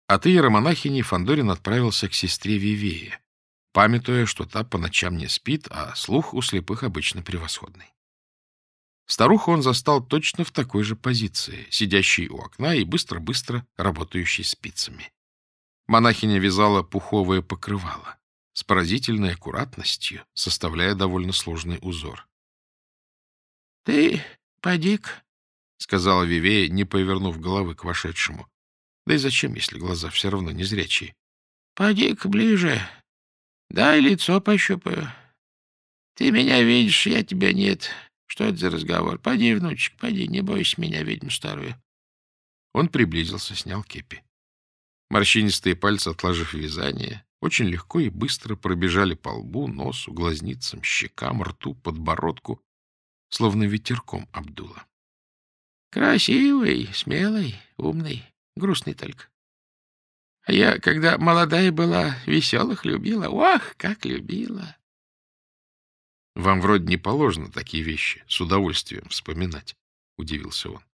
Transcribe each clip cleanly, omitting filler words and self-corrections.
От иеромонахини Фандорин отправился к сестре Вивее, памятуя, что та по ночам не спит, а слух у слепых обычно превосходный. Старуху он застал точно в такой же позиции, сидящей у окна и быстро-быстро работающей спицами. Монахиня вязала пуховое покрывало, с поразительной аккуратностью, составляя довольно сложный узор. — Ты поди-ка, — сказала Вивея, не повернув головы к вошедшему. Да и зачем, если глаза все равно незрячие? — Поди-ка ближе, дай лицо пощупаю. Ты меня видишь, я тебя нет. Что это за разговор? Поди, внучек, поди, не бойся меня, ведьму старую. Он приблизился, снял кепи. Морщинистые пальцы, отложив вязание, очень легко и быстро пробежали по лбу, носу, глазницам, щекам, рту, подбородку, словно ветерком обдуло. Красивый, смелый, умный, грустный только. А я, когда молодая была, веселых любила. Ох, как любила! Вам вроде не положено такие вещи с удовольствием вспоминать, — удивился он.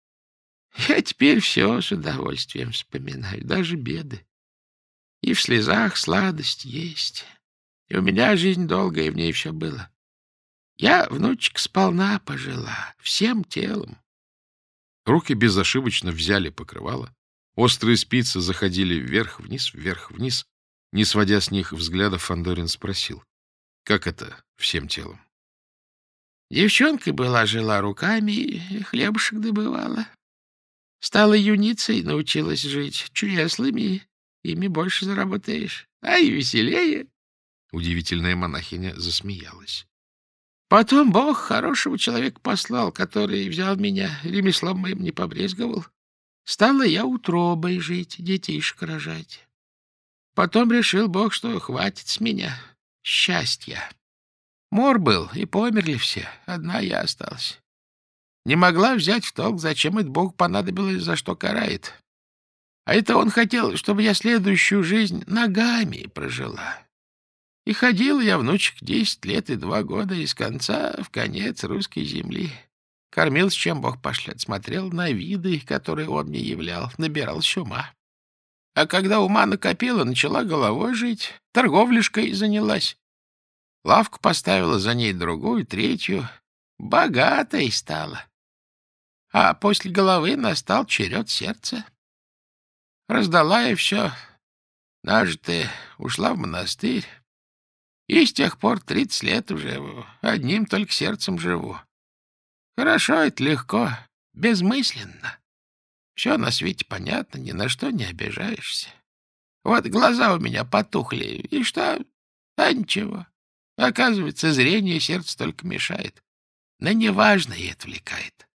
Я теперь все с удовольствием вспоминаю, даже беды. И в слезах сладость есть. И у меня жизнь долгая, и в ней все было. Я, внучек, сполна пожила, всем телом. Руки безошибочно взяли покрывало. Острые спицы заходили вверх-вниз, вверх-вниз. Не сводя с них взгляда, Фандорин спросил: — Как это всем телом? Девчонкой была, жила руками, хлебушек добывала. Стала юницей, научилась жить чреслами, ими больше заработаешь. А и веселее. Удивительная монахиня засмеялась. Потом Бог хорошего человека послал, который взял меня, ремеслом моим не побрезговал. Стала я утробой жить, детишек рожать. Потом решил Бог, что хватит с меня счастья. Мор был, и померли все, одна я осталась. Не могла взять в толк, зачем это Бог понадобилось, за что карает. А это он хотел, чтобы я следующую жизнь ногами прожила. И ходила я, внучек, 10 лет и 2 года из конца в конец русской земли. Кормился, чем Бог пошлет, смотрел на виды, которые он мне являл, набирался ума. А когда ума накопила, начала головой жить, торговлишкой занялась. Лавку поставила, за ней другую, третью. Богатой стала. А после головы настал черед сердца. Раздала я все. Нажитая ушла в монастырь. И с тех пор 30 лет уже одним только сердцем живу. Хорошо это, легко, безмысленно. Все на свете понятно, ни на что не обижаешься. Вот глаза у меня потухли, и что? А ничего. Оказывается, зрение сердцу только мешает. На неважное отвлекает.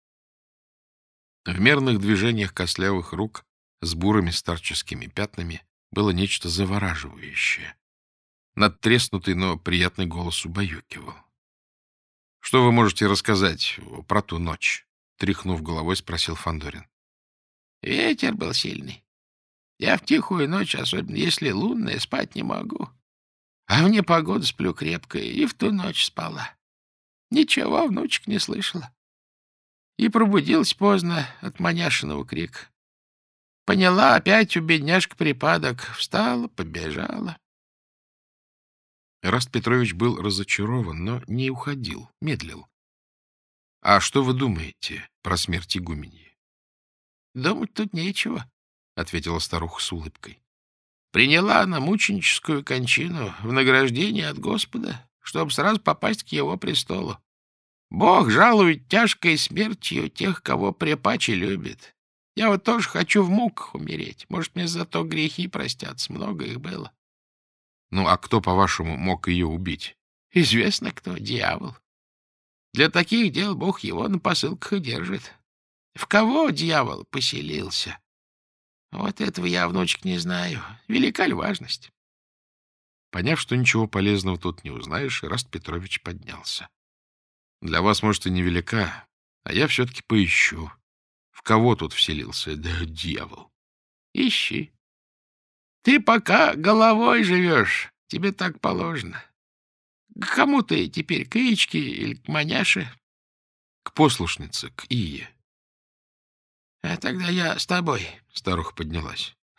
В мерных движениях костлявых рук с бурыми старческими пятнами было нечто завораживающее. Надтреснутый, но приятный голос убаюкивал. — Что вы можете рассказать про ту ночь? — тряхнув головой, спросил Фандорин. — Ветер был сильный. Я в тихую ночь, особенно если лунная, спать не могу. А в непогоду сплю крепко, и в ту ночь спала. Ничего, внучек, не слышала. И пробудилась поздно от маняшиного крика. Поняла, опять у бедняжки припадок. Встала, побежала. Эраст Петрович был разочарован, но не уходил, медлил. — А что вы думаете про смерть игуменьи? — Думать тут нечего, — ответила старуха с улыбкой. Приняла она мученическую кончину в награждение от Господа, чтобы сразу попасть к его престолу. Бог жалует тяжкой смертью тех, кого препаче любит. Я вот тоже хочу в муках умереть. Может, мне зато грехи простятся. Много их было. Ну, а кто, по-вашему, мог ее убить? Известно кто. Дьявол. Для таких дел Бог его на посылках и держит. В кого дьявол поселился? Вот этого я, внучек, не знаю. Велика ли важность? Поняв, что ничего полезного тут не узнаешь, Эраст Петрович поднялся. Для вас, может, и невелика, а я все-таки поищу. В кого тут вселился дьявол? Ищи. Ты пока головой живешь, тебе так положено. К кому ты теперь, к Яичке или к маняше? К послушнице, к Ие. — А тогда я с тобой, — старуха поднялась. —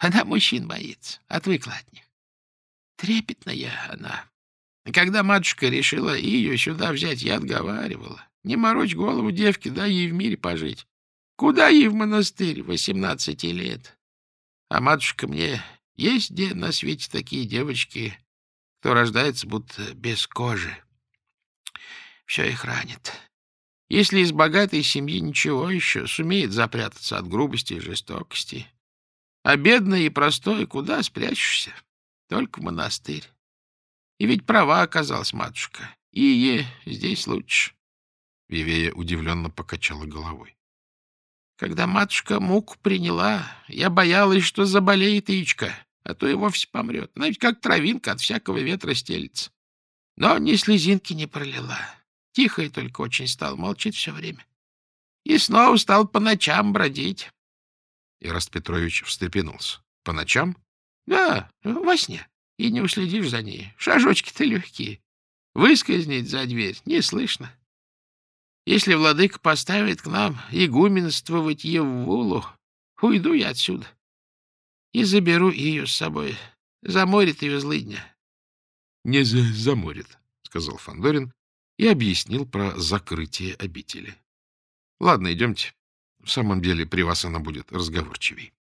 Она мужчин боится, отвыкла от них. Трепетная она. Когда матушка решила ее сюда взять, я отговаривала. Не морочь голову девке, дай ей в мире пожить. Куда ей в монастырь 18 лет? А матушка мне: есть где на свете такие девочки, кто рождается будто без кожи. Все их ранит. Если из богатой семьи ничего еще, сумеет запрятаться от грубости и жестокости. А бедный и простой куда спрячешься? Только в монастырь. И ведь права оказалась матушка. И здесь лучше. Вивея удивленно покачала головой. Когда матушка муку приняла, я боялась, что заболеет яичко, а то и вовсе помрет. Она ведь как травинка от всякого ветра стелется. Но ни слезинки не пролила. Тихая только очень стала, молчит все время. И снова стал по ночам бродить. Ираст Петрович встрепенулся. По ночам? Да, во сне. И не уследишь за ней. Шажочки-то легкие. Выскользнет за дверь не слышно. Если владыка поставит к нам игуменствовать Еввулу, уйду я отсюда и заберу ее с собой. Заморит ее злыдня. — Не заморит, — сказал Фандорин и объяснил про закрытие обители. — Ладно, идемте. В самом деле при вас она будет разговорчивей.